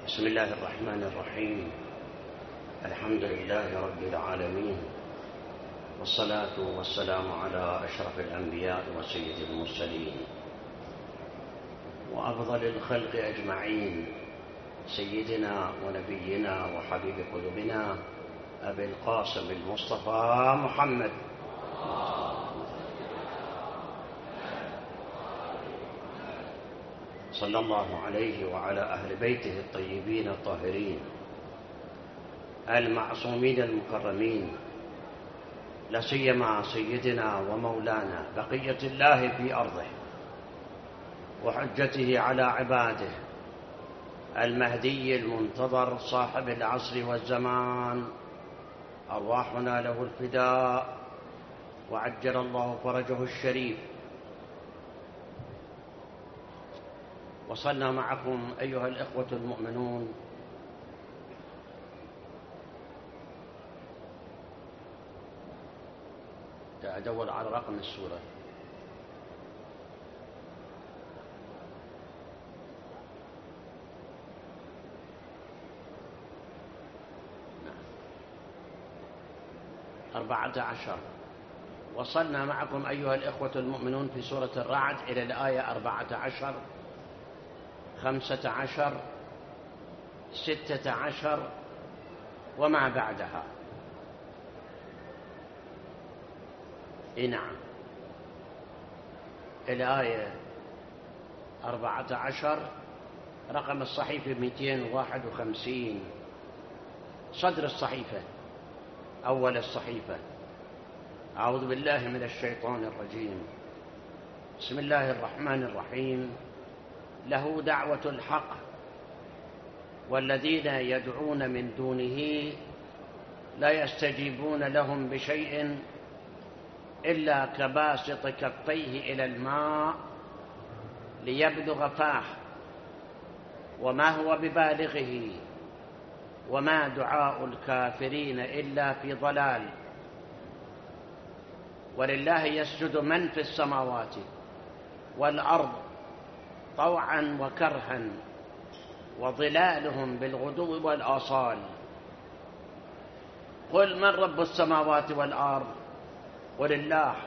بسم الله الرحمن الرحيم. الحمد لله رب العالمين، والصلاة والسلام على أشرف الأنبياء وسيد المرسلين وأفضل الخلق أجمعين، سيدنا ونبينا وحبيب قلوبنا أبي القاسم المصطفى محمد صلى الله عليه وعلى أهل بيته الطيبين الطاهرين المعصومين المكرمين، لا سيما سيدنا ومولانا بقية الله في أرضه وحجته على عباده المهدي المنتظر صاحب العصر والزمان، أرواحنا له الفداء وعجل الله فرجه الشريف. وصلنا معكم أيها الإخوة المؤمنون أدور على رقم السورة. نعم. 14. وصلنا معكم أيها الإخوة المؤمنون في سورة الرعد إلى الآية 14 15 16 وما بعدها. نعم، الآية 14 رقم الصحيفة 251، صدر الصحيفة، أول الصحيفة. أعوذ بالله من الشيطان الرجيم. بسم الله الرحمن الرحيم. له دعوة الحق والذين يدعون من دونه لا يستجيبون لهم بشيء إلا كباسط كفيه إلى الماء ليبلغ فاه وما هو ببالغه وما دعاء الكافرين إلا في ضلال. ولله يسجد من في السماوات والأرض طوعا وكرها وظلالهم بالغدو والآصال. قل من رب السماوات والأرض؟ قل الله.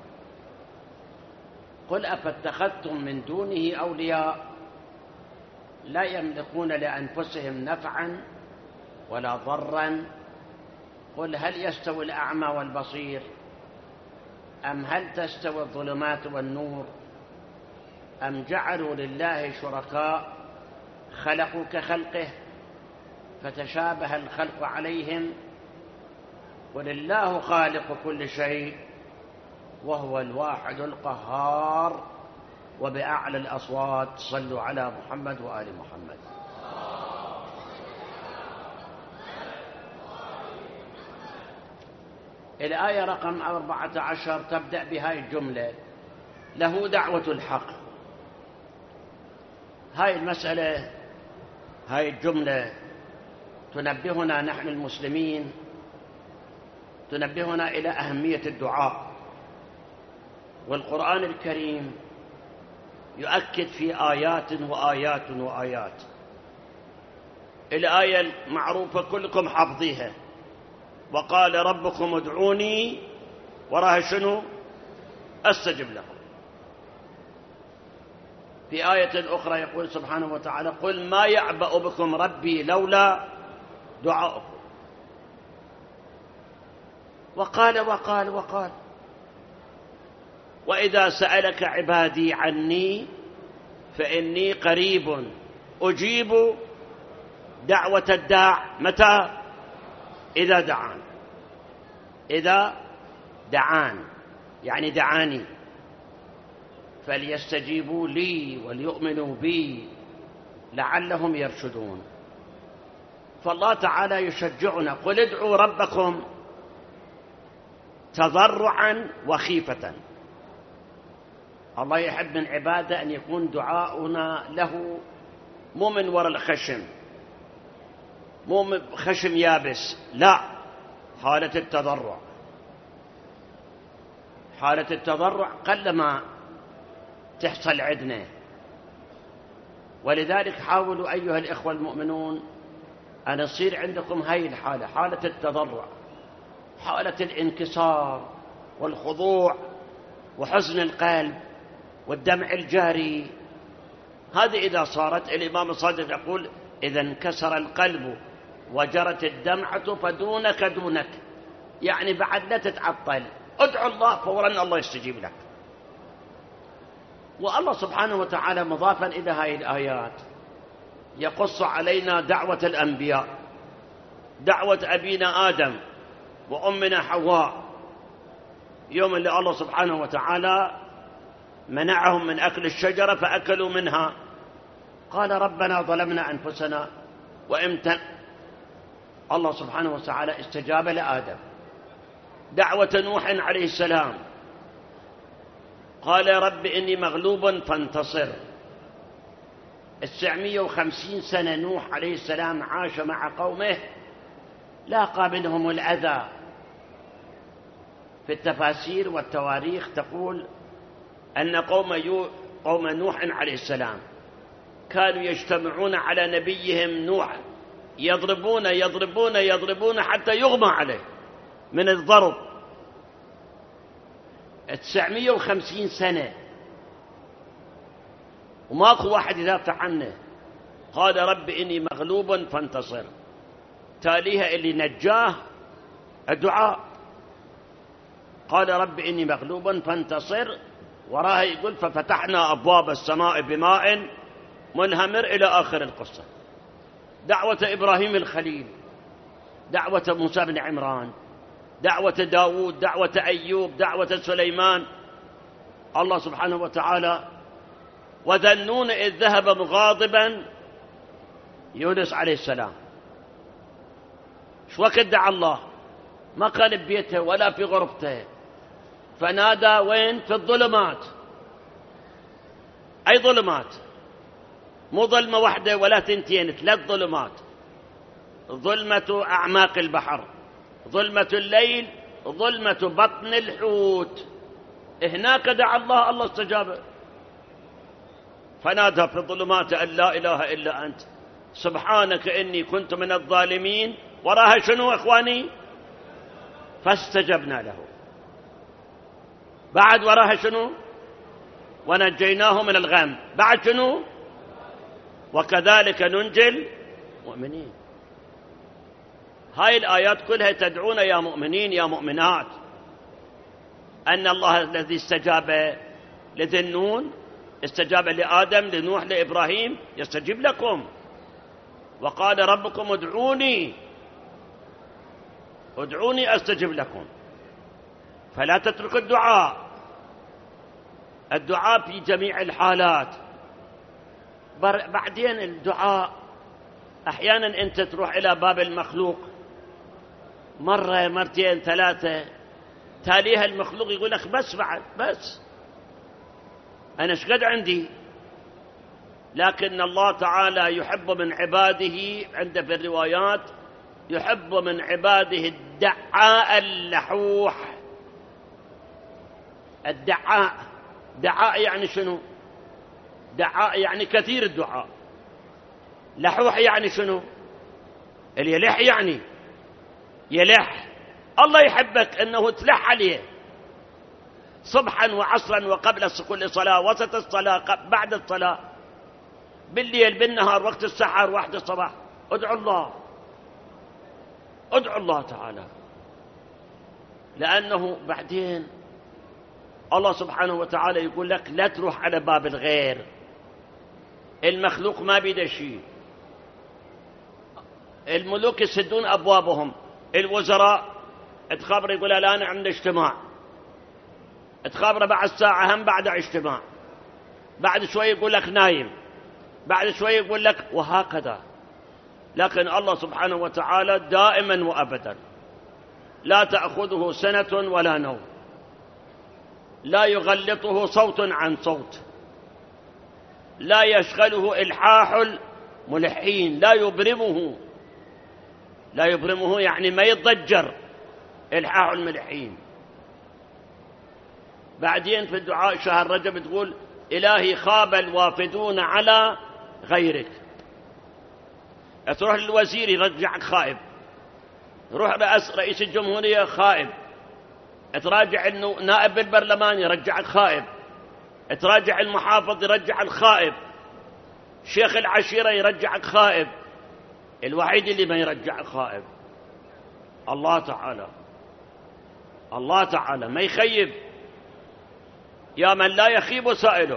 قل أفاتخذتم من دونه أولياء لا يملكون لأنفسهم نفعا ولا ضرا. قل هل يستوي الأعمى والبصير أم هل تستوي الظلمات والنور أم جعلوا لله شركاء خلقوا كخلقه فتشابه الخلق عليهم. قل الله خالق كل شيء وهو الواحد القهار. وبأعلى الأصوات صلوا على محمد وآل محمد. الآية رقم 14 تبدأ بهاي الجملة: له دعوة الحق. هاي المسألة، هاي الجملة تنبهنا نحن المسلمين، تنبهنا إلى أهمية الدعاء. والقرآن الكريم يؤكد في آيات وآيات وآيات. الآية المعروفة كلكم حافظيها: وقال ربكم ادعوني وراها شنو؟ أستجب لكم. في آية أخرى يقول سبحانه وتعالى: قل ما يعبأ بكم ربي لولا دعاؤكم. وقال وإذا سألك عبادي عني فإني قريب أجيب دعوة الداع متى؟ إذا دعان. إذا دعان يعني دعاني، فليستجيبوا لي وليؤمنوا بي لعلهم يرشدون. فالله تعالى يشجعنا: قل ادعوا ربكم تضرعا وخيفة. الله يحب من عباده أن يكون دعاؤنا له مو من وراء الخشم، مو من خشم يابس، لا، حالة التضرع. حالة التضرع قلما تحصل عندنا، ولذلك حاولوا أيها الإخوة المؤمنون أن يصير عندكم هذه الحالة، حالة التضرع، حالة الانكسار والخضوع وحزن القلب والدمع الجاري. هذه إذا صارت، الإمام الصادق يقول: إذا انكسر القلب وجرت الدمعة فدونك دونك، يعني بعد لا تتعطل، ادعو الله فورا الله يستجيب لك. والله سبحانه وتعالى مضافا إلى هذه الآيات يقص علينا دعوة الأنبياء، دعوة أبينا آدم وأمنا حواء، يوم اللي الله سبحانه وتعالى منعهم من أكل الشجرة فأكلوا منها، قال: ربنا ظلمنا أنفسنا وإمتن. الله سبحانه وتعالى استجاب لآدم. دعوة نوح عليه السلام، قال: رب إني مغلوب فانتصر. 950 سنة نوح عليه السلام عاش مع قومه، لاقى منهم الأذى. في التفاسير والتواريخ تقول أن قوم نوح عليه السلام كانوا يجتمعون على نبيهم نوح، يضربون حتى يغمى عليه من الضرب. 950 سنة وماكو واحد يدافع عنه. قال: رب إني مغلوب فانتصر. تاليها اللي نجاه الدعاء. قال: رب إني مغلوب فانتصر. وراها يقول: ففتحنا أبواب السماء بماء منهمر، إلى آخر القصة. دعوة إبراهيم الخليل، دعوة موسى بن عمران، دعوة داود، دعوة أيوب، دعوة سليمان. الله سبحانه وتعالى: وذا النون إذ ذهب مغاضبا يونس عليه السلام، شو وقت دعا الله؟ ما كان ببيته ولا في غرفته، فنادى وين؟ في الظلمات. أي ظلمات؟ مو ظلمة واحدة ولا ثنتين، 3 ظلمات: ظلمة أعماق البحر، ظلمة الليل، ظلمة بطن الحوت. هناك دعا الله، الله استجاب. فنادى في الظلمات أن لا إله إلا أنت سبحانك إني كنت من الظالمين. وراها شنو أخواني؟ فاستجبنا له. بعد وراها شنو؟ ونجيناه من الغم. بعد شنو؟ وكذلك ننجي المؤمنين. هاي الآيات كلها تدعونا يا مؤمنين يا مؤمنات أن الله الذي استجاب لذي النون، استجاب لآدم، لنوح، لإبراهيم، يستجيب لكم. وقال ربكم ادعوني أستجب لكم. فلا تترك الدعاء في جميع الحالات. بعدين الدعاء أحيانا أنت تروح إلى باب المخلوق مرة مرتين 3، تاليها المخلوق يقول لك بس أنا شقد عندي. لكن الله تعالى يحب من عباده، عند في الروايات، يحب من عباده الدعاء اللحوح. دعاء يعني شنو؟ دعاء يعني كثير الدعاء. لحوح يعني شنو؟ اللي يلح، يعني يلح. الله يحبك أنه تلح عليه صبحا وعصرا وقبل كل صلاة، وسط الصلاة، بعد الصلاة، بالليل، بالنهار، وقت السحر، وقت الصباح. ادعو الله تعالى، لأنه بعدين الله سبحانه وتعالى يقول لك لا تروح على باب الغير. المخلوق ما بيده شيء. الملوك يسدون أبوابهم، الوزراء تخابر يقول الآن عندنا اجتماع، تخابر بعد ساعة هم بعد اجتماع، بعد شوي يقول لك نايم، بعد شوي يقول لك، وهكذا. لكن الله سبحانه وتعالى دائما وأبدا لا تأخذه سنة ولا نوم، لا يغلطه صوت عن صوت، لا يشغله إلحاح الملحين، لا يبرمه يعني ما يتضجر إلحاح الملحين. بعدين في الدعاء شهر رجب تقول: إلهي خاب الوافدون على غيرك. تروح للوزير يرجعك خائب، روح رئيس الجمهورية خائب، تراجع انه نائب بالبرلمان يرجعك خائب، تراجع المحافظ يرجع الخائب، شيخ العشيرة يرجعك خائب. الوحيد اللي ما يرجع خائب الله تعالى. الله تعالى ما يخيب، يا من لا يخيب سائله،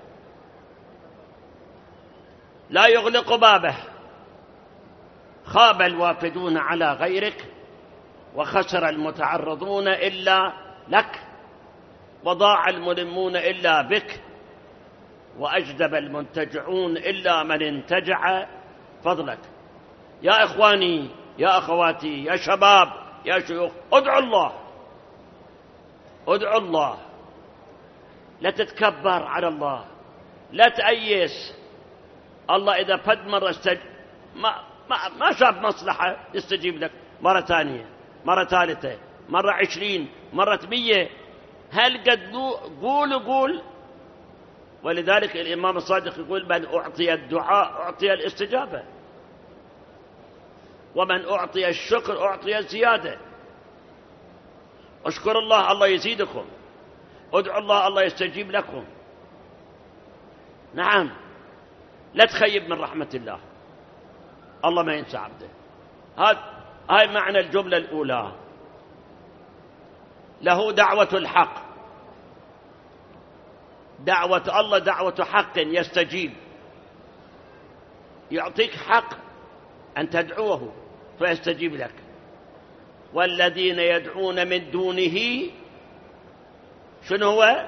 لا يغلق بابه. خاب الوافدون على غيرك، وخسر المتعرضون إلا لك، وضاع الملمون إلا بك، وأجدب المنتجعون إلا من انتجع فضلك. يا إخواني، يا أخواتي، يا شباب، يا شيوخ، ادعوا الله، ادعوا الله. لا تتكبر على الله، لا تأيس. الله إذا فد مرة ما شاف مصلحة يستجيب لك مرة ثانية، مرة ثالثة، مرة 20، مرة 100. هل قد قول. ولذلك الإمام الصادق يقول: من أعطي الدعاء أعطي الاستجابة، ومن أعطي الشكر أعطي الزيادة. اشكر الله، الله يزيدكم. ادعوا الله، الله يستجيب لكم. نعم، لا تخيب من رحمة الله، الله ما ينسى عبده. هاي معنى الجملة الأولى. له دعوة الحق، دعوة الله دعوة حق يستجيب، يعطيك حق أن تدعوه فيستجيب لك. والذين يدعون من دونه، شنو هو؟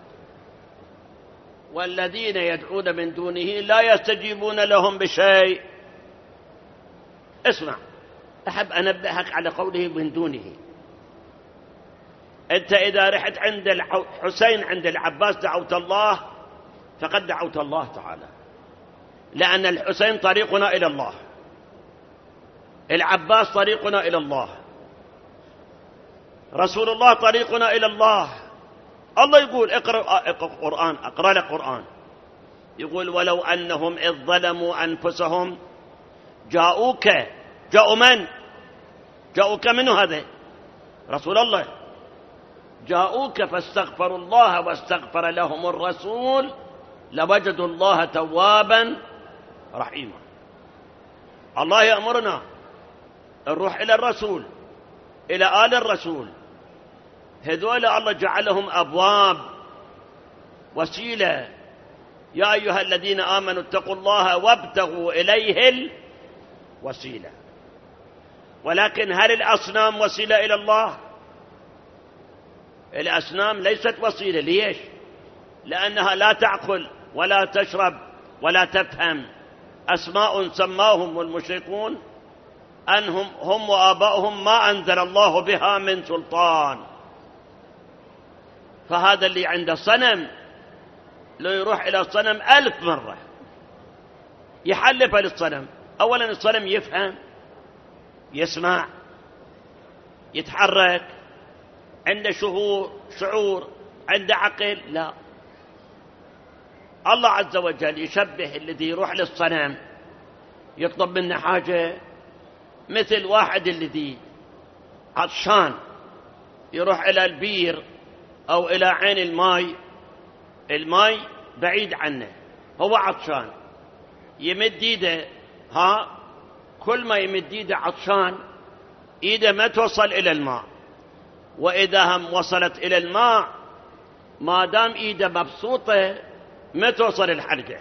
والذين يدعون من دونه لا يستجيبون لهم بشيء. اسمع، أحب أنبهك على قوله من دونه. أنت إذا رحت عند الحسين عند العباس دعوت الله، فقد دعوت الله تعالى، لأن الحسين طريقنا إلى الله، العباس طريقنا إلى الله، رسول الله طريقنا إلى الله. الله يقول: اقرأ قرآن، أقرأ لك قرآن. يقول: ولو أنهم إذ ظلموا أنفسهم جاءوك. جاءوا من؟ جاءوك منه هذا رسول الله. جاءوك فاستغفروا الله واستغفر لهم الرسول لوجدوا الله توابا رحيما. الله يأمرنا نروح إلى الرسول، إلى آل الرسول. هذول الله جعلهم أبواب، وسيلة. يا أيها الذين آمنوا اتقوا الله وابتغوا إليه الوسيلة. ولكن هل الأصنام وسيلة إلى الله؟ الأصنام ليست وسيلة. ليش؟ لأنها لا تعقل ولا تشرب ولا تفهم. أسماء سماهم المشركون أنهم هم وآباؤهم ما أنزل الله بها من سلطان. فهذا اللي عنده صنم لو يروح إلى الصنم 1000 مرة يحلف للصنم. أولا الصنم يفهم، يسمع، يتحرك، عنده شعور، عنده عقل. لا، الله عز وجل يشبه الذي يروح للصنم يطلب منه حاجة مثل واحد الذي عطشان يروح إلى البير أو إلى عين الماء بعيد عنه، هو عطشان، يمد يده، كل ما يمد يده عطشان، يده ما توصل إلى الماء. وإذا هم وصلت إلى الماء، ما دام يده مبسوطة ما توصل الحلقة.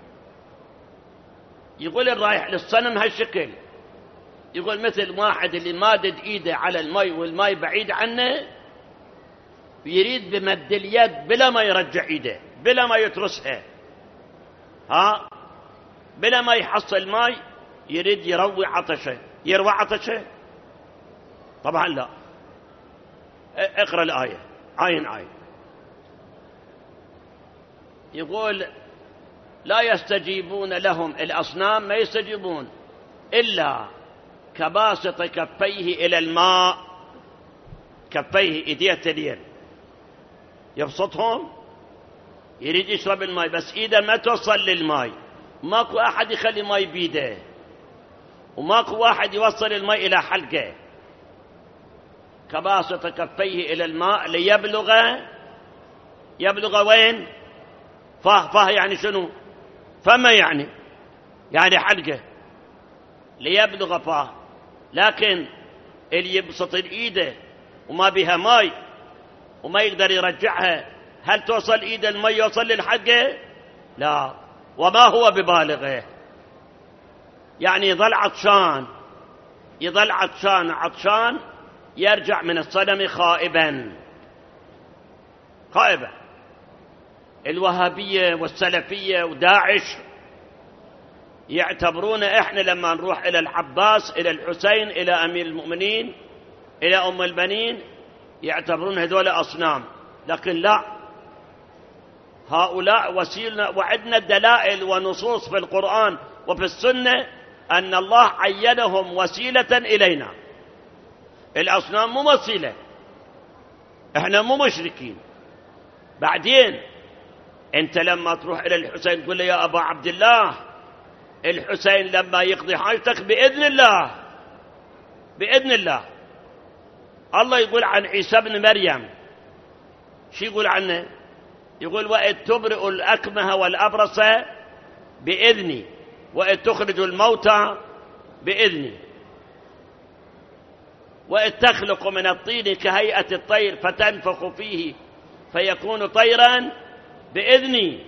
يقول الرايح للصنم هالشكل، يقول مثل واحد اللي مادد ايده على الماء والماء بعيد عنه، يريد بمد اليد بلا ما يرجع ايده، بلا ما يترسها، بلا ما يحصل ماء، يريد يروي عطشه. يروى عطشه؟ طبعا لا. اقرأ الآية عين. يقول: لا يستجيبون لهم، الأصنام ما يستجيبون إلا كباسط كفيه إلى الماء. كفيه إيديه اليد يبسطهم، يريد يشرب الماء، بس إيده ما توصل للماء، ماكو أحد يخلي ماء بيده، وماكو واحد يوصل الماء إلى حلقه. كباسط كفيه إلى الماء يبلغ وين؟ فاه يعني شنو؟ فما يعني حلقه، ليبلغ فاه. لكن اللي يبسط الإيد وما بها ماء وما يقدر يرجعها، هل توصل إيد الماء يوصل للحلقه؟ لا، وما هو ببالغه. يعني يظل عطشان يرجع من الصنم خائبا. الوهابية والسلفية وداعش يعتبرون إحنا لما نروح إلى العباس، إلى الحسين، إلى أمير المؤمنين، إلى أم البنين، يعتبرون هذول أصنام. لكن لا، هؤلاء وسيلة، وعندنا دلائل ونصوص في القرآن وفي السنة أن الله عينهم وسيلة إلينا. الأصنام مو وسيلة، إحنا مو مشركين. بعدين أنت لما تروح إلى الحسين تقول له يا أبا عبد الله، الحسين لما يقضي حاجتك بإذن الله. الله يقول عن عيسى بن مريم، شو يقول عنه؟ يقول وإذ تبرئ الأكمه والأبرص بإذني، وإذ تخرج الموتى بإذني، وإذ تخلق من الطين كهيئة الطير فتنفخ فيه فيكون طيرا بإذني.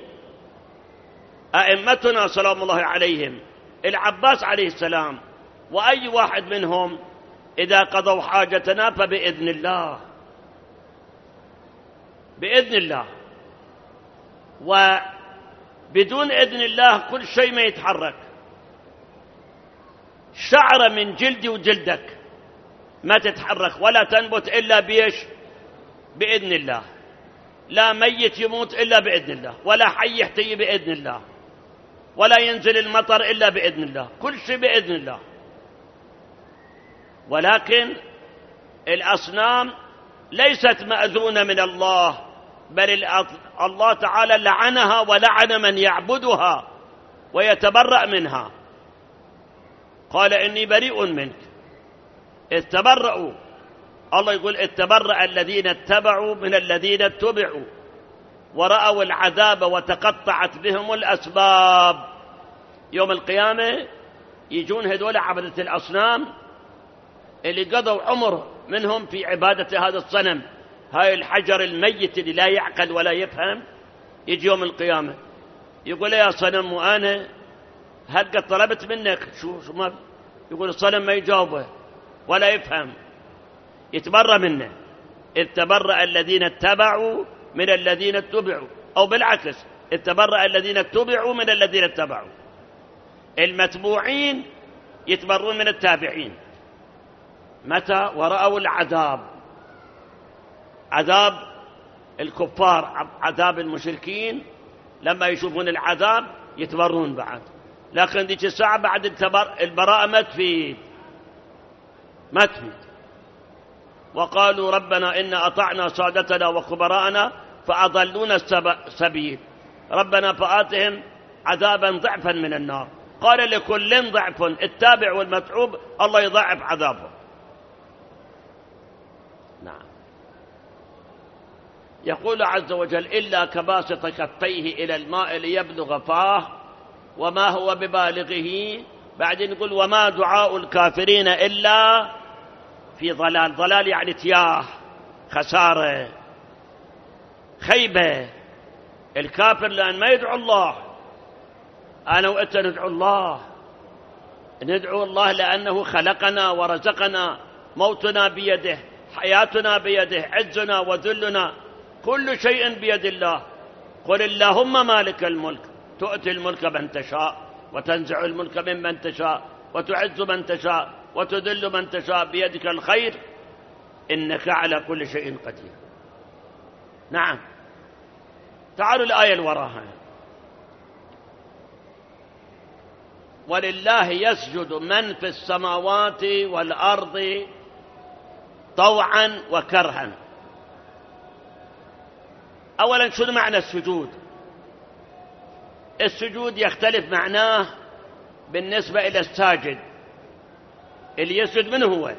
أئمتنا سلام الله عليهم، العباس عليه السلام وأي واحد منهم، إذا قضوا حاجتنا فبإذن الله، وبدون إذن الله كل شيء ما يتحرك. شعرة من جلدي وجلدك ما تتحرك ولا تنبت إلا بإذن الله. لا ميت يموت إلا بإذن الله، ولا حي يحتي بإذن الله، ولا ينزل المطر إلا بإذن الله، كل شيء بإذن الله. ولكن الأصنام ليست مأذونة من الله، بل الله تعالى لعنها ولعن من يعبدها ويتبرأ منها. قال إني بريء منك. اتبرأوا، الله يقول اتبرأ الذين اتبعوا من الذين اتبعوا ورأوا العذاب وتقطعت بهم الأسباب. يوم القيامة يجون هذول عبدة الأصنام اللي قضوا عمر منهم في عبادة هذا الصنم، هاي الحجر الميت اللي لا يعقل ولا يفهم. يجي يوم القيامة يقول يا صنم، وأنا هل قد طلبت منك شو ما يقول الصنم، ما يجاوبه ولا يفهم، يتبرأ منه. اتبرأ الذين اتبعوا من الذين اتبعوا، أو بالعكس اتبرأ الذين اتبعوا من الذين اتبعوا. المتبوعين يتبرون من التابعين. متى؟ ورأوا العذاب، عذاب الكفار، عذاب المشركين، لما يشوفون العذاب يتبرون بعد. لكن ديك الساعة بعد البراءة ما تفيد. وقالوا ربنا إن أطعنا سادتنا وكبراءنا فأضلونا السبيل، ربنا فآتهم عذابا ضعفا من النار. قال لكل ضعف، التابع والمتعوب الله يضاعف عذابه. نعم. يقول عز وجل إلا كباسط كفيه إلى الماء ليبلغ فاه وما هو ببالغه. بعدين يقول وما دعاء الكافرين إلا في ضلال. ضلال يعني تياه، خسارة، خيبة. الكافر لأن ما يدعو الله. أنا وأنت ندعو الله لأنه خلقنا ورزقنا، موتنا بيده، حياتنا بيده، عزنا وذلنا، كل شيء بيد الله. قل اللهم مالك الملك تؤتي الملك من تشاء وتنزع الملك ممن تشاء وتعز من تشاء وتذل من تشاء، بيدك الخير إنك على كل شيء قدير. نعم. تعالوا الآية اللي وراها. ولله يسجد من في السماوات والأرض طوعا وكرها. أولا شنو معنى السجود؟ السجود يختلف معناه بالنسبة إلى الساجد. اللي يسجد من هو؟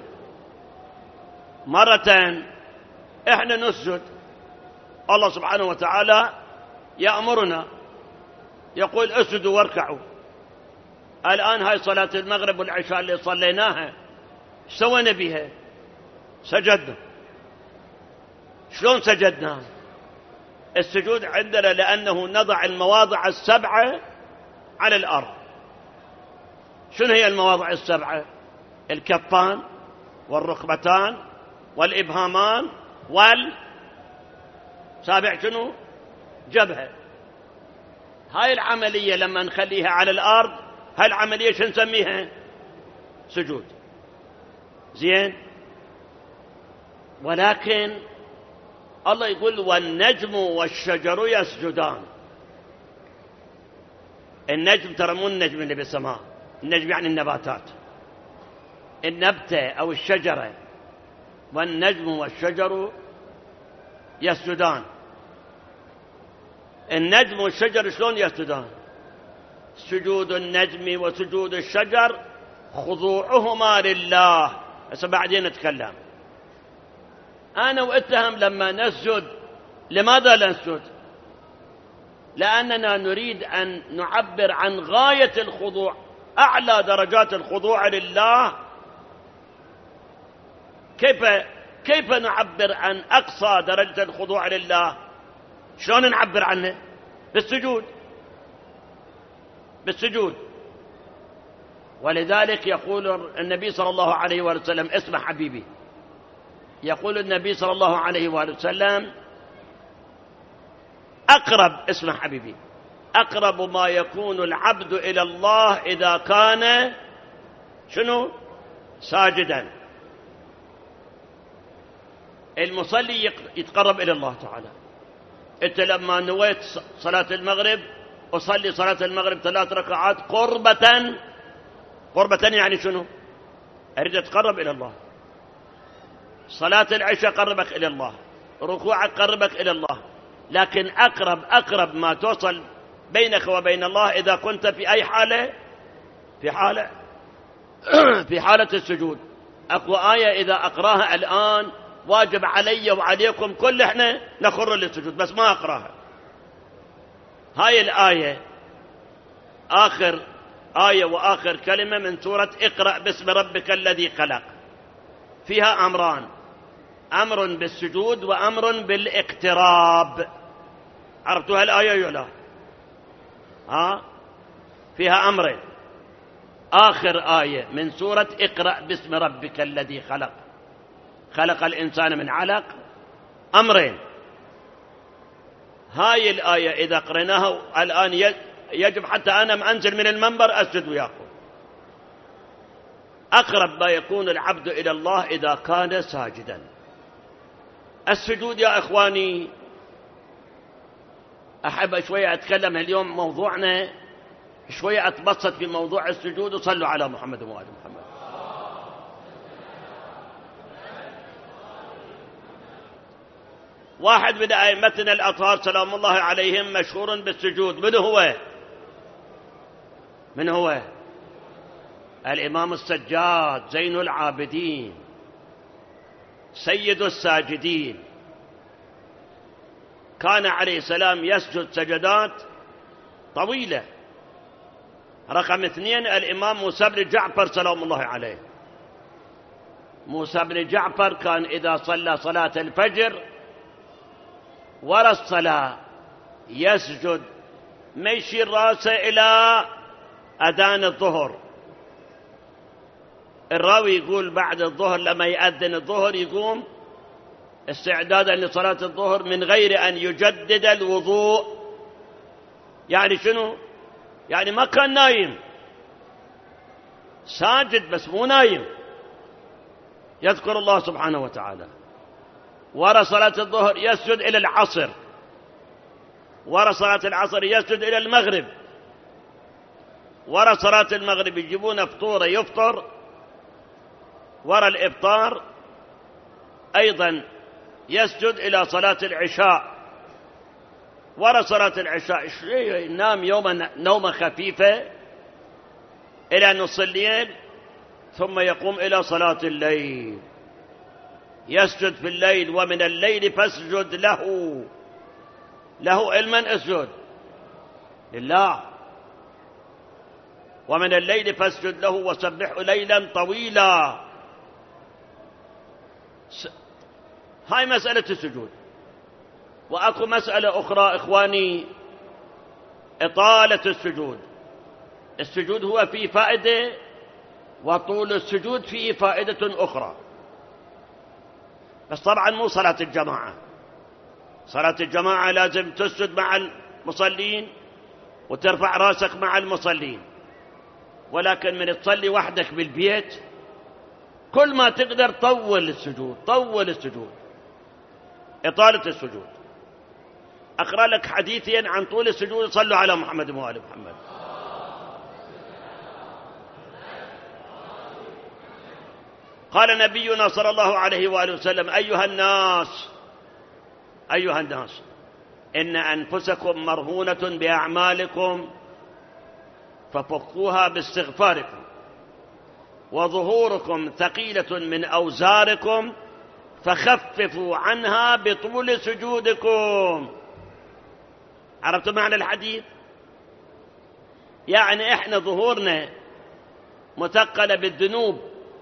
مرة إحنا نسجد، الله سبحانه وتعالى يأمرنا يقول اسجدوا واركعوا. الآن هاي صلاة المغرب والعشاء اللي صليناها سوينا بها؟ سجدنا. شلون سجدنا؟ السجود عندنا لأنه نضع المواضع السبعة على الأرض. شنو هي المواضع السبعة؟ الكفان والركبتان والإبهامان والسابع شنو؟ جبهة. هاي العملية لما نخليها على الأرض، هاي العملية شو نسميها؟ سجود. زين. ولكن الله يقول والنجم والشجر يسجدان. النجم ترى مو النجم اللي بالسماء، النجم يعني النباتات، النبتة أو الشجرة. والنجم والشجر يسجدان. النجم والشجر شلون يسجدان؟ سجود النجم وسجود الشجر خضوعهما لله. هسه بعدين نتكلم. أنا وإتهم لما نسجد، لماذا نسجد؟ لأننا نريد أن نعبر عن غاية الخضوع، أعلى درجات الخضوع لله. كيف نعبر عن أقصى درجة الخضوع لله؟ شلون نعبر عنه؟ بالسجود. ولذلك يقول النبي صلى الله عليه وسلم، اسمع حبيبي، يقول النبي صلى الله عليه وسلم اسمع حبيبي، أقرب ما يكون العبد إلى الله إذا كان شنو؟ ساجدا. المصلي يتقرب إلى الله تعالى. أنت لما نويت صلاة المغرب، أصلي صلاة المغرب 3 ركعات قربة يعني شنو؟ أريد أتقرب إلى الله. صلاة العشاء قربك إلى الله، ركوعك قربك إلى الله. لكن أقرب ما توصل بينك وبين الله إذا كنت في أي حالة؟ في حالة السجود. أقوى آية إذا أقراها الآن واجب علي وعليكم كل إحنا نخر للسجود، بس ما أقراها. هاي الآية آخر آية وآخر كلمة من سورة اقرأ باسم ربك الذي خلق. فيها أمران، أمر بالسجود وأمر بالاقتراب. عرفتوا هالآية ولا لا؟ فيها أمرين. آخر آية من سورة اقرأ باسم ربك الذي خلق الإنسان من علق. أمرين. هاي الآية إذا قرأناها الآن يجب حتى أنا أنزل من المنبر أسجد وياكم. أقرب ما يكون العبد إلى الله إذا كان ساجدا. السجود يا إخواني، أحب شوية أتكلم اليوم، موضوعنا شوية أتبسط في موضوع السجود. وصلوا على محمد وآل محمد. واحد من أئمتنا الأطهار سلام الله عليهم مشهور بالسجود. من هو؟ الإمام السجاد زين العابدين سيد الساجدين. كان عليه السلام يسجد سجدات طويلة. رقم 2 الإمام موسى بن جعفر سلام الله عليه. موسى بن جعفر كان إذا صلى صلاة الفجر وراء الصلاة يسجد، ما يشير راسه إلى أذان الظهر. الراوي يقول بعد الظهر لما يأذن الظهر يقوم استعدادا لصلاة الظهر من غير أن يجدد الوضوء. يعني شنو؟ يعني ما كان نايم، ساجد بس مو نايم، يذكر الله سبحانه وتعالى. وراء صلاة الظهر يسجد إلى العصر، وراء صلاة العصر يسجد إلى المغرب، وراء صلاة المغرب يجيبون فطورة يفطر، وراء الإفطار أيضا يسجد إلى صلاة العشاء. ورا صلاة العشاء ينام نومة خفيفة إلى نص الليل، ثم يقوم إلى صلاة الليل، يسجد في الليل، ومن الليل فاسجد له علما اسجد لله، ومن الليل فاسجد له وسبحه ليلا طويلا. هاي مسألة السجود. وأكو مسألة أخرى إخواني، إطالة السجود. السجود هو فيه فائدة، وطول السجود فيه فائدة أخرى، بس طبعا مو صلاة الجماعة. صلاة الجماعة لازم تسجد مع المصلين وترفع راسك مع المصلين، ولكن من تصلي وحدك بالبيت كل ما تقدر طول السجود، طول السجود، إطالة السجود. أقرأ لك حديثين عن طول السجود. صلوا على محمد وآل محمد. قال نبينا صلى الله عليه وآله وسلم: أيها الناس إن أنفسكم مرهونة بأعمالكم ففكوها باستغفاركم، وظهوركم ثقيلة من أوزاركم فخففوا عنها بطول سجودكم. عرفتوا معنى الحديث؟ يعني إحنا ظهورنا مثقلة بالذنوب،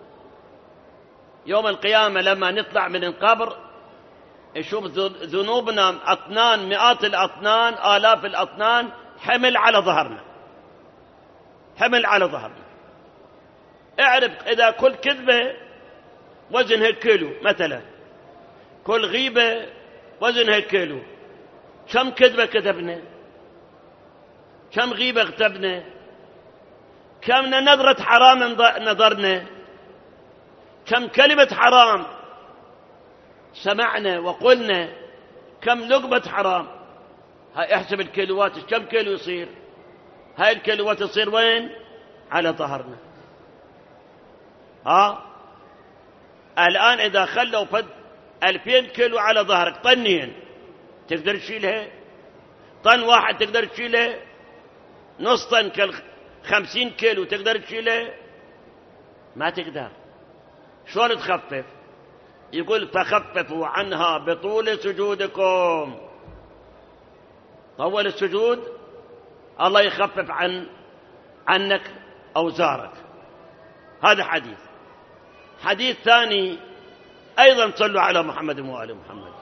يوم القيامة لما نطلع من القبر نشوف ذنوبنا أطنان، مئات الأطنان، آلاف الأطنان حمل على ظهرنا، حمل على ظهرنا. اعرف إذا كل كذبة وزنها كيلو مثلا، كل غيبة وزنها كيلو، كم كذبة كذبنا؟ كم غيبة اغتبنا؟ كم نظرة حرام نظرنا؟ كم كلمة حرام سمعنا وقلنا؟ كم لقمة حرام؟ هاي احسب الكيلوات، كم كيلو يصير؟ هاي الكيلوات تصير وين؟ على ظهرنا. الآن إذا خلوا 2000 كيلو على ظهرك، طنين تقدر تشيلها؟ طن واحد تقدر تشيلها؟ نص طن 50 كيلو تقدر تشيلها؟ ما تقدر. شلون تخفف؟ يقول: فخففوا عنها بطول سجودكم. طول السجود الله يخفف عنك أوزارك. هذا حديث. حديث ثاني أيضا، صلوا على محمد وآل محمد.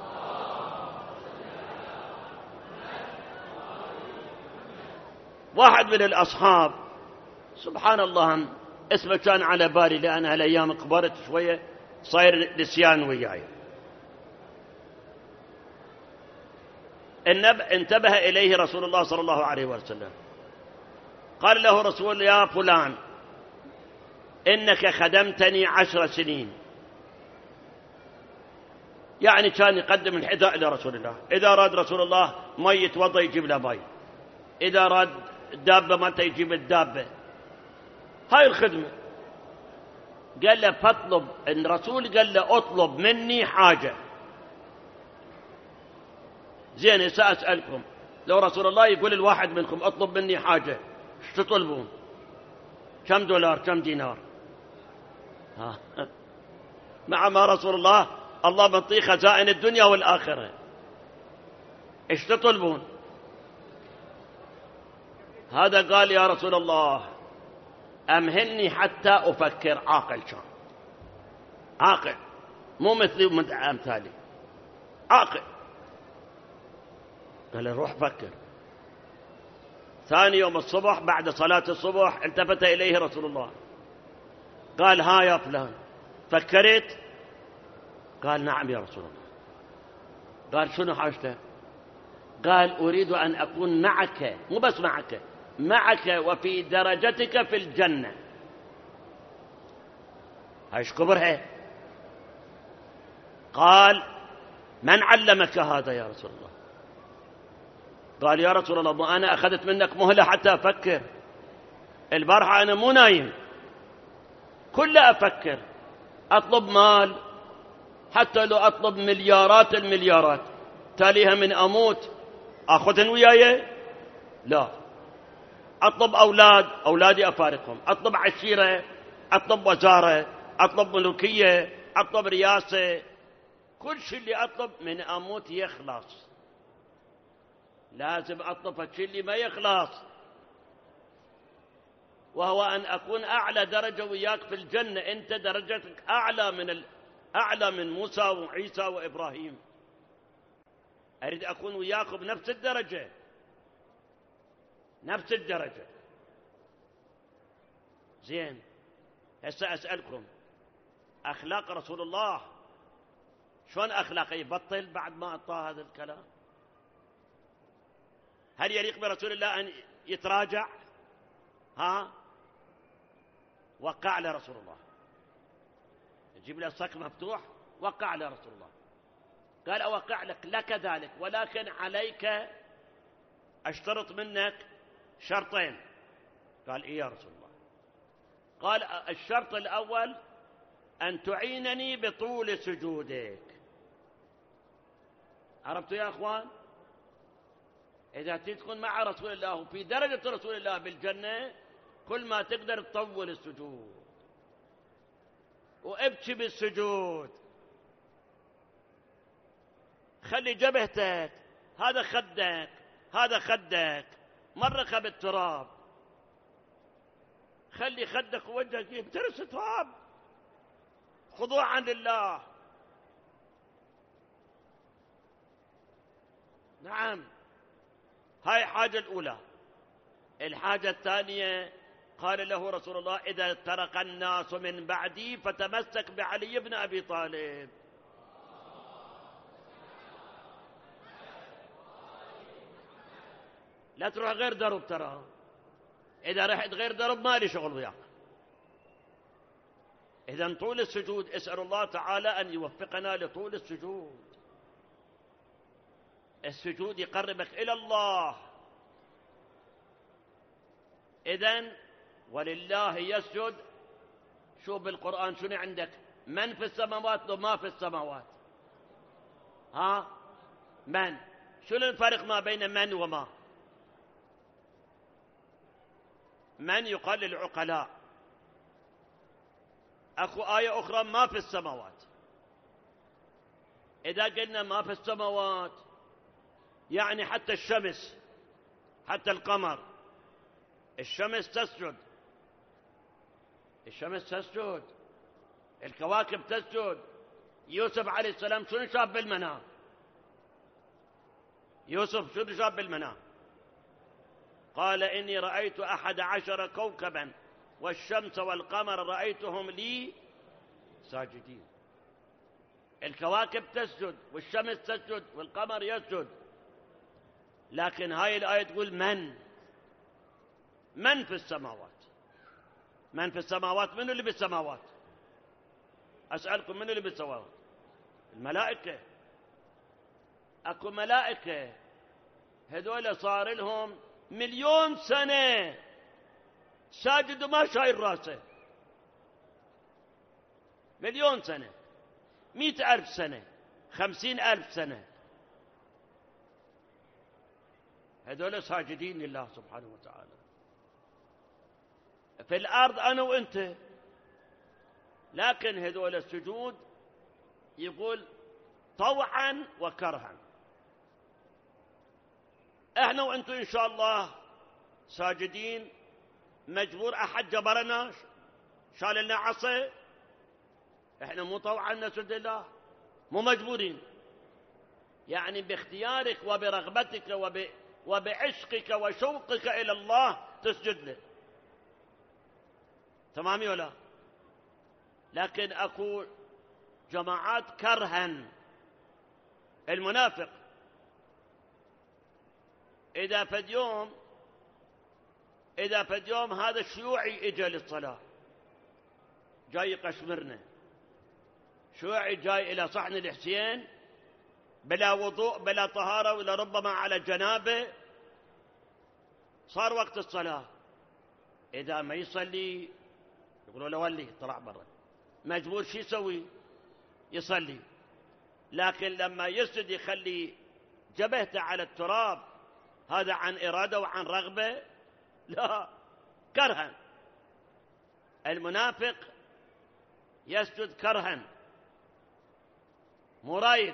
واحد من الأصحاب سبحان الله اسمه كان على بالي، لأن هالأيام كبرت شوية صاير نسيان وياي. انتبه إليه رسول الله صلى الله عليه وسلم، قال له رسول: يا فلان إنك خدمتني 10 سنين. يعني كان يقدم الحذاء إلى رسول الله، إذا أراد رسول الله ما يتوضى يجيب له ماء، إذا أراد الدابة ما يجيب الدابة. هاي الخدمة. قال له: فاطلب. الرسول قال له: اطلب مني حاجة. زين، سأسألكم، لو رسول الله يقول الواحد منكم: اطلب مني حاجة، ايش تطلبون؟ كم دولار؟ كم دينار؟ مع ما رسول الله منطيه خزائن الدنيا والآخرة، ايش تطلبون؟ هذا قال: يا رسول الله أمهلني حتى أفكر. عاقل، كان عاقل، مو مثلي ومثل أمثالي، عاقل. قال: روح فكر. ثاني يوم الصبح بعد صلاة الصبح التفت إليه رسول الله، قال: ها يا فلان، فكرت؟ قال: نعم يا رسول الله. قال: شنو حاجتك؟ قال: أريد أن أكون معك، مو بس معك وفي درجتك في الجنة. هايش كبرها. قال: من علمك هذا يا رسول الله؟ قال: يا رسول الله ما أنا أخذت منك مهلة حتى أفكر، البارحة أنا مو نايم، كله أفكر، أطلب مال، حتى لو أطلب مليارات المليارات، تاليها من أموت أخذهن وياي؟ لا. أطلب أولادي أفارقهم، أطلب عشيرة، أطلب وزارة، أطلب ملوكية، أطلب رياسة، كل شيء اللي أطلب من أموت يخلص. لازم أطلب الشيء اللي ما يخلص، وهو أن أكون أعلى درجة وياك في الجنة. أنت درجتك أعلى من موسى وعيسى وإبراهيم. أريد أكون وياكم بنفس الدرجة، نفس الدرجة. زين، هسه أسألكم، أخلاق رسول الله شلون أخلاقه؟ يبطل بعد ما أعطاه هذا الكلام؟ هل يليق برسول الله أن يتراجع؟ وقع له رسول الله، يجيب له الصك مفتوح، وقع له رسول الله. قال أوقع لك ذلك، ولكن عليك أشترط منك شرطين. قال إيه يا رسول الله؟ قال الشرط الأول أن تعينني بطول سجودك. عرفتوا يا أخوان؟ إذا تكون مع رسول الله وفي درجة رسول الله بالجنة، كل ما تقدر تطول السجود وابكي بالسجود. خلي جبهتك، هذا خدك، هذا خدك مرقة بالتراب. خلي خدك ووجهك يبترس تراب خضوعا لله. نعم، هاي الحاجة الأولى. الحاجة الثانية، قال له رسول الله: إذا ترك الناس من بعدي فتمسك بعلي بن أبي طالب. لا تروح غير درب، ترى إذا رحت غير درب ما لي شغل وياك. إذا طول السجود، اسأل الله تعالى أن يوفقنا لطول السجود. السجود يقربك إلى الله. إذن ولله يسجد. شوف بالقرآن شنو عندك؟ من في السماوات لو ما في السماوات. من؟ شنو الفرق ما بين من وما؟ من يقال للعقلاء. أكو آية أخرى ما في السماوات. إذا قلنا ما في السماوات يعني حتى الشمس، حتى القمر. الشمس تسجد، الشمس تسجد، الكواكب تسجد. يوسف عليه السلام شنو شاف بالمنام؟ يوسف شنو شاف بالمنام؟ قال: إني رأيت 11 كوكبا والشمس والقمر رأيتهم لي ساجدين. الكواكب تسجد والشمس تسجد والقمر يسجد. لكن هاي الآية تقول من في السماوات. من في السماوات؟ من اللي بالسماوات؟ أسألكم، من اللي بالسماوات؟ الملائكة. أكو ملائكة هذول صار لهم 1,000,000 سنة ساجد وما شايل راسه. 1,000,000 سنة، 100,000 سنة، 50,000 سنة، هذول ساجدين لله سبحانه وتعالى. في الأرض أنا وأنت. لكن هذول السجود يقول طوعا وكرها. احنا وانتم ان شاء الله ساجدين. مجبور احد جبرنا شال لنا عصا؟ احنا مو طوعا نسجد لله، مو مجبورين. يعني باختيارك وبرغبتك وبعشقك وشوقك الى الله تسجد له. تمام ولا؟ لكن اكو جماعات كرها. المنافق إذا فد يوم هذا الشيوعي إجا للصلاة، جاي قشمرنا، شيوعي جاي إلى صحن الحسين بلا وضوء بلا طهارة ولا ربما على جنابه، صار وقت الصلاة. إذا ما يصلي يقولوا له ولي طلع برا، مجبور شو يسوي؟ يصلي. لكن لما يسجد يخلي جبهته على التراب هذا عن إرادة وعن رغبة؟ لا، كرها. المنافق يسجد كرها مرايد،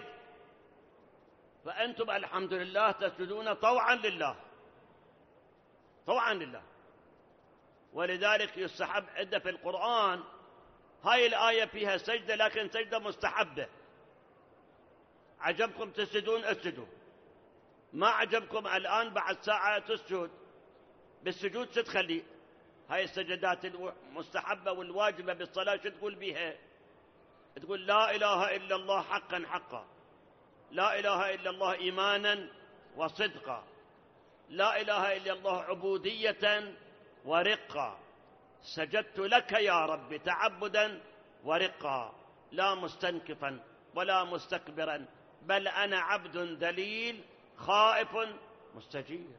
فأنتم الحمد لله تسجدون طوعا لله، طوعا لله. ولذلك يستحب عندنا في القرآن هاي الآية فيها سجدة، لكن سجدة مستحبة. عجبكم تسجدون اسجدوا، ما عجبكم الآن بعد ساعة تسجد، بالسجود تتخلي. هاي السجدات المستحبة والواجبة بالصلاة شو تقول بيها؟ تقول لا إله إلا الله حقا حقا، لا إله إلا الله إيمانا وصدقا، لا إله إلا الله عبودية ورقا، سجدت لك يا رب تعبدا ورقا، لا مستنكفا ولا مستكبرا، بل أنا عبد ذليل خائف مستجير.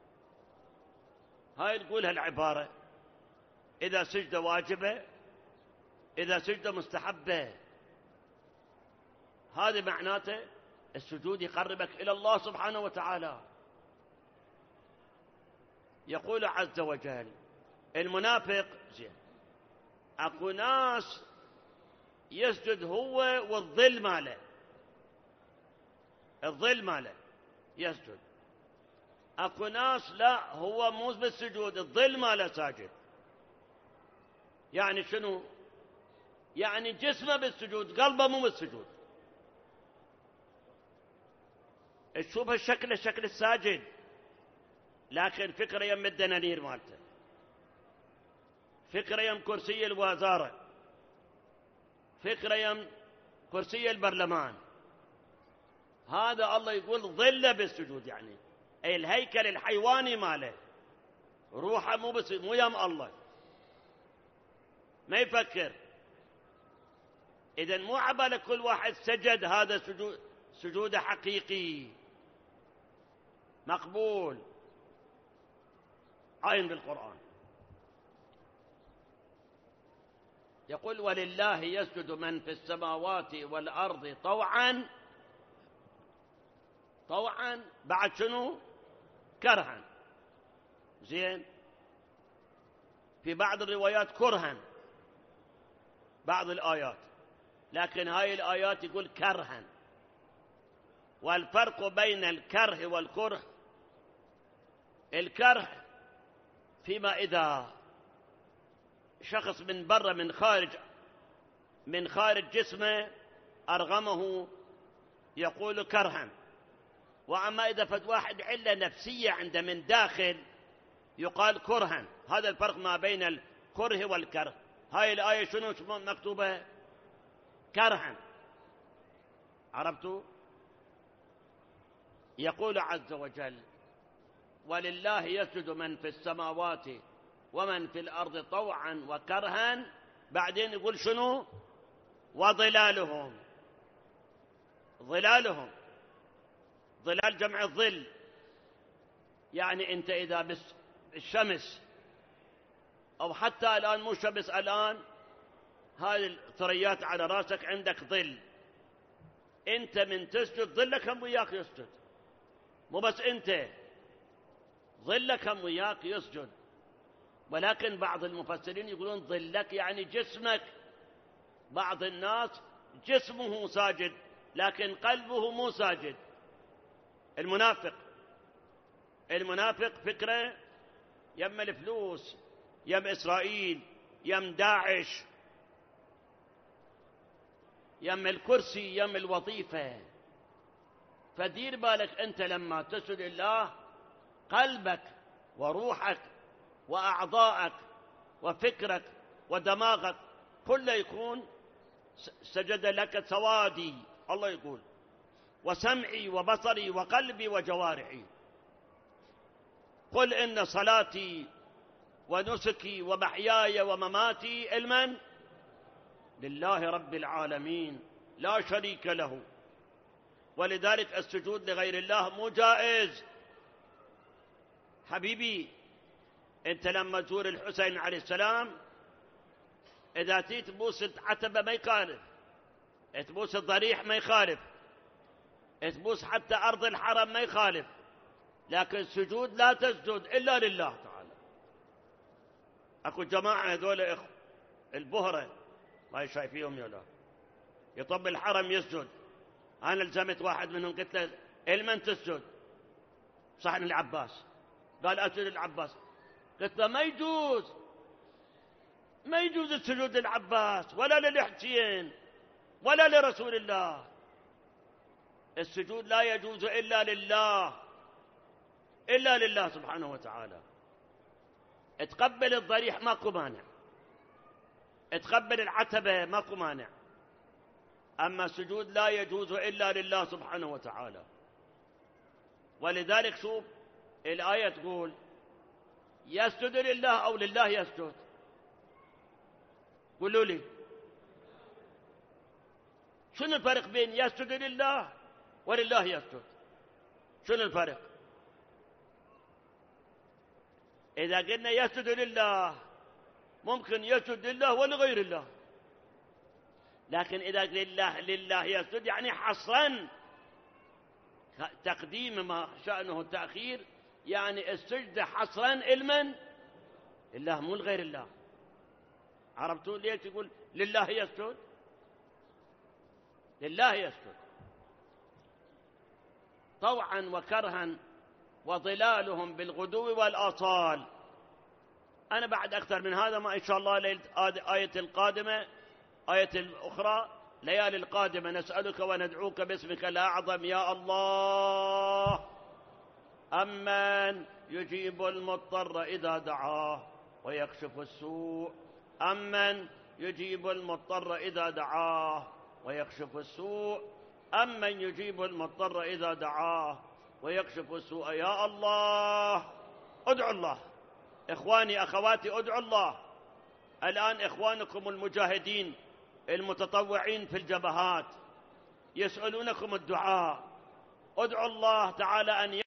هاي تقولها العبارة إذا سجدة واجبة، إذا سجدة مستحبة. هذا معناته السجود يقربك إلى الله سبحانه وتعالى. يقول عز وجل المنافق زين، اكو ناس يسجد هو والظل ماله، الظل ماله يسجد. اكو ناس لا، هو مو بالسجود، الظل ماله ساجد. يعني شنو؟ يعني جسمه بالسجود، قلبه مو بالسجود. تشوف الشكل، شكل الساجد، لكن فكرة يم الدنانير مالته، فكرة يم كرسي الوزارة، فكرة يم كرسي البرلمان. هذا الله يقول ظل بالسجود، يعني أي الهيكل الحيواني ماله روحه مو يم الله، ما يفكر. إذن مو عبالك كل واحد سجد هذا سجود حقيقي مقبول عين بالقرآن. يقول ولله يسجد من في السماوات والأرض طوعا، طوعا بعد شنو؟ كرها. زين، في بعض الروايات كرها، بعض الآيات، لكن هاي الآيات يقول كرها. والفرق بين الكره والكره، الكره فيما إذا شخص من برا من خارج جسمه أرغمه يقول كرها. وأما إذا فد واحد علة نفسية عنده من داخل يقال كرها. هذا الفرق ما بين الكره والكره. هاي الآية شنو مكتوبة؟ كرها. عرفتوا؟ يقول عز وجل ولله يسجد من في السماوات ومن في الأرض طوعا وكرها، بعدين يقول شنو؟ وظلالهم. ظلالهم، ظلال جمع الظل، يعني أنت إذا بالشمس أو حتى الآن مو شمس، الآن هذه الثريات على راسك عندك ظل، أنت من تسجد ظلك هم وياك يسجد، مو بس أنت، ظلك هم وياك يسجد. ولكن بعض المفسرين يقولون ظلك يعني جسمك. بعض الناس جسمه ساجد لكن قلبه مو ساجد. المنافق فكرة يم الفلوس، يم إسرائيل، يم داعش، يم الكرسي، يم الوظيفة. فدير بالك أنت لما تسجد الله، قلبك وروحك وأعضائك وفكرك ودماغك كله يكون سجد لك سوادي. الله يقول وسمعي وبصري وقلبي وجوارحي، قل إن صلاتي ونسكي ومحياي ومماتي لمن؟ لله رب العالمين لا شريك له. ولذلك السجود لغير الله مو جائز. حبيبي انت لما تزور الحسين عليه السلام، اذا تبوس العتبة ما يخالف، تبوس الضريح ما يخالف، تبوس حتى ارض الحرم ما يخالف، لكن السجود لا تسجد إلا لله تعالى. أكو جماعة هذول البهرة ما شايفيهم يلا يطب الحرم يسجد. أنا الزمت واحد منهم قلت له لمن تسجد؟ صاحب العباس. قال أسجد للعباس. قلت له ما يجوز السجود للعباس ولا للحسين ولا لرسول الله. السجود لا يجوز إلا لله سبحانه وتعالى. تقبل الضريح ماكو مانع، تقبل العتبة ماكو مانع، أما السجود لا يجوز إلا لله سبحانه وتعالى. ولذلك شوف الآية تقول يسجد لله أو لله يسجد؟ قولوا لي شنو الفرق بين يسجد لله ولله يسجد؟ شنو الفرق؟ إذا قلنا يسجد لله ممكن يسجد لله ولغير الله، لكن إذا لله يسجد يعني حصرا تقديم ما شأنه التأخير، يعني السجد حصرا المن الله مو لغير الله. عرفتوا ليش يقول لله يسجد؟ لله يسجد طوعا وكرها وظلالهم بالغدو والآصال. أنا بعد أكثر من هذا ما إن شاء الله آية القادمة آية الأخرى ليالي القادمة نسألك وندعوك باسمك الأعظم يا الله أمن يجيب المضطر إذا دعاه ويكشف السوء، أمن يجيب المضطر إذا دعاه ويكشف السوء، أمن يجيب المضطر إذا دعاه ويكشف السوء. يا الله ادعوا الله. إخواني أخواتي ادعوا الله. الآن إخوانكم المجاهدين المتطوعين في الجبهات يسألونكم الدعاء. ادعوا الله تعالى أن